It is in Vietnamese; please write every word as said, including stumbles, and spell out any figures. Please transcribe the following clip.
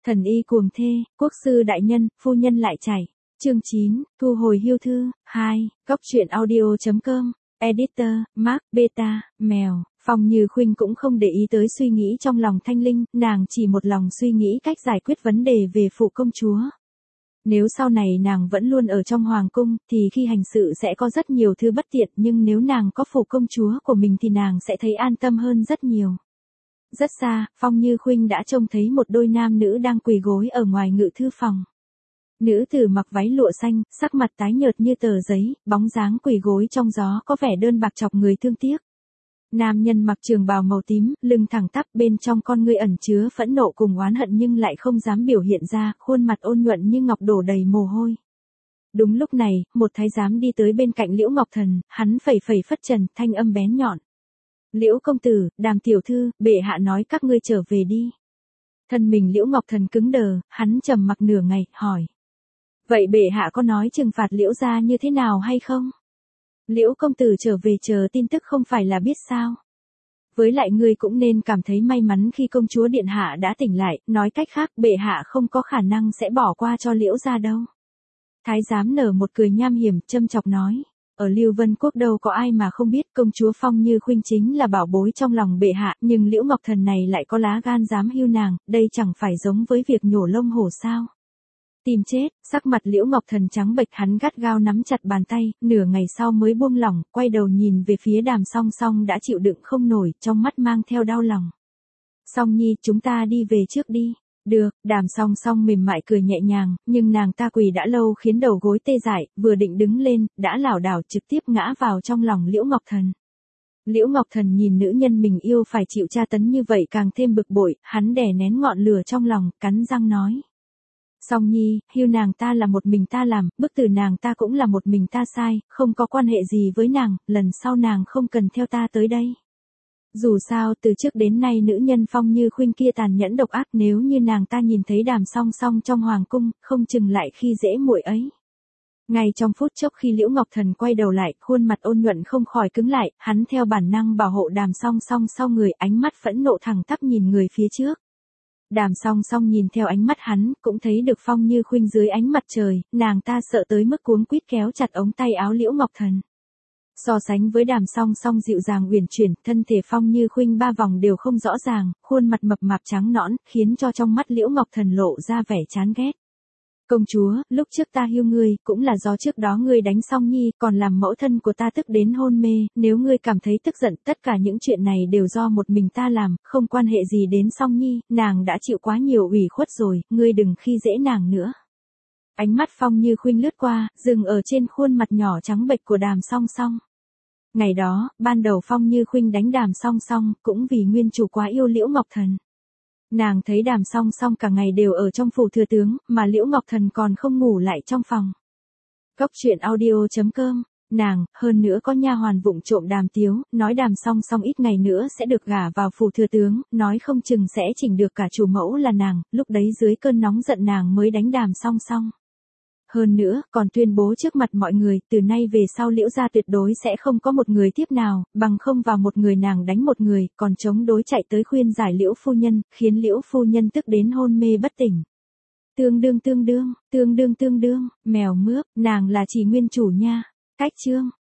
Thần y cuồng thê, quốc sư đại nhân, phu nhân lại chảy. Chương chín, thu hồi hưu thư. hai, góc truyện audio.com. Editor, Mark, Beta, Mèo. Phong Như Khuynh cũng không để ý tới suy nghĩ trong lòng Thanh Linh, nàng chỉ một lòng suy nghĩ cách giải quyết vấn đề về phụ công chúa. Nếu sau này nàng vẫn luôn ở trong hoàng cung, thì khi hành sự sẽ có rất nhiều thứ bất tiện, nhưng nếu nàng có phụ công chúa của mình thì nàng sẽ thấy an tâm hơn rất nhiều. Rất xa, Phong Như Khuynh đã trông thấy một đôi nam nữ đang quỳ gối ở ngoài ngự thư phòng. Nữ tử mặc váy lụa xanh, sắc mặt tái nhợt như tờ giấy, bóng dáng quỳ gối trong gió có vẻ đơn bạc chọc người thương tiếc. Nam nhân mặc trường bào màu tím, lưng thẳng tắp, bên trong con ngươi ẩn chứa phẫn nộ cùng oán hận nhưng lại không dám biểu hiện ra, khuôn mặt ôn nhuận như ngọc đổ đầy mồ hôi. Đúng lúc này, một thái giám đi tới bên cạnh Liễu Ngọc Thần, hắn phẩy phẩy phất trần, thanh âm bén nhọn. Liễu công tử, Đàm tiểu thư, bệ hạ nói các ngươi trở về đi. Thân mình Liễu Ngọc Thần cứng đờ, hắn trầm mặc nửa ngày, hỏi. Vậy bệ hạ có nói trừng phạt Liễu gia như thế nào hay không? Liễu công tử trở về chờ tin tức không phải là biết sao? Với lại ngươi cũng nên cảm thấy may mắn khi công chúa điện hạ đã tỉnh lại, nói cách khác bệ hạ không có khả năng sẽ bỏ qua cho Liễu gia đâu. Thái giám nở một cười nham hiểm, châm chọc nói. Ở Lưu Vân Quốc đâu có ai mà không biết công chúa Phong Như Khuynh chính là bảo bối trong lòng bệ hạ, nhưng Liễu Ngọc Thần này lại có lá gan dám hưu nàng, đây chẳng phải giống với việc nhổ lông hổ sao? Tìm chết, sắc mặt Liễu Ngọc Thần trắng bệch, hắn gắt gao nắm chặt bàn tay, nửa ngày sau mới buông lỏng, quay đầu nhìn về phía Đàm Song Song đã chịu đựng không nổi, trong mắt mang theo đau lòng. Song Nhi, chúng ta đi về trước đi. Được, Đàm Song Song mềm mại cười nhẹ nhàng, nhưng nàng ta quỳ đã lâu khiến đầu gối tê dại, vừa định đứng lên, đã lảo đảo trực tiếp ngã vào trong lòng Liễu Ngọc Thần. Liễu Ngọc Thần nhìn nữ nhân mình yêu phải chịu tra tấn như vậy càng thêm bực bội, hắn đè nén ngọn lửa trong lòng, cắn răng nói. Song Nhi, hưu nàng ta là một mình ta làm, bức tử nàng ta cũng là một mình ta sai, không có quan hệ gì với nàng, lần sau nàng không cần theo ta tới đây. Dù sao từ trước đến nay nữ nhân Phong Như Khuynh kia tàn nhẫn độc ác, nếu như nàng ta nhìn thấy Đàm Song Song trong hoàng cung, không chừng lại khi dễ muội ấy. Ngay trong phút chốc khi Liễu Ngọc Thần quay đầu lại, khuôn mặt ôn nhuận không khỏi cứng lại, hắn theo bản năng bảo hộ Đàm Song Song sau người, ánh mắt phẫn nộ thẳng tắp nhìn người phía trước. Đàm Song Song nhìn theo ánh mắt hắn, cũng thấy được Phong Như Khuynh dưới ánh mặt trời, nàng ta sợ tới mức cuống quýt kéo chặt ống tay áo Liễu Ngọc Thần. So sánh với Đàm Song Song dịu dàng uyển chuyển, thân thể Phong Như Khuynh ba vòng đều không rõ ràng, khuôn mặt mập mạp trắng nõn, khiến cho trong mắt Liễu Ngọc Thần lộ ra vẻ chán ghét. Công chúa, lúc trước ta hưu ngươi, cũng là do trước đó ngươi đánh Song Nhi, còn làm mẫu thân của ta tức đến hôn mê, nếu ngươi cảm thấy tức giận, tất cả những chuyện này đều do một mình ta làm, không quan hệ gì đến Song Nhi, nàng đã chịu quá nhiều ủy khuất rồi, ngươi đừng khi dễ nàng nữa. Ánh mắt Phong Như Khuynh lướt qua, dừng ở trên khuôn mặt nhỏ trắng bệch của Đàm Song Song. Ngày đó, ban đầu Phong Như Khuynh đánh Đàm Song Song, cũng vì nguyên chủ quá yêu Liễu Ngọc Thần. Nàng thấy Đàm Song Song cả ngày đều ở trong phủ thừa tướng, mà Liễu Ngọc Thần còn không ngủ lại trong phòng. Góc truyện audio.com, nàng, hơn nữa có nha hoàn vụng trộm đàm tiếu, nói Đàm Song Song ít ngày nữa sẽ được gả vào phủ thừa tướng, nói không chừng sẽ chỉnh được cả chủ mẫu là nàng, lúc đấy dưới cơn nóng giận nàng mới đánh Đàm Song Song. Hơn nữa, còn tuyên bố trước mặt mọi người, từ nay về sau Liễu gia tuyệt đối sẽ không có một người tiếp nào, bằng không vào một người nàng đánh một người, còn chống đối chạy tới khuyên giải Liễu phu nhân, khiến Liễu phu nhân tức đến hôn mê bất tỉnh. Tương đương tương đương, tương đương tương đương, mèo mướp, nàng là chỉ nguyên chủ nha. Cách chương.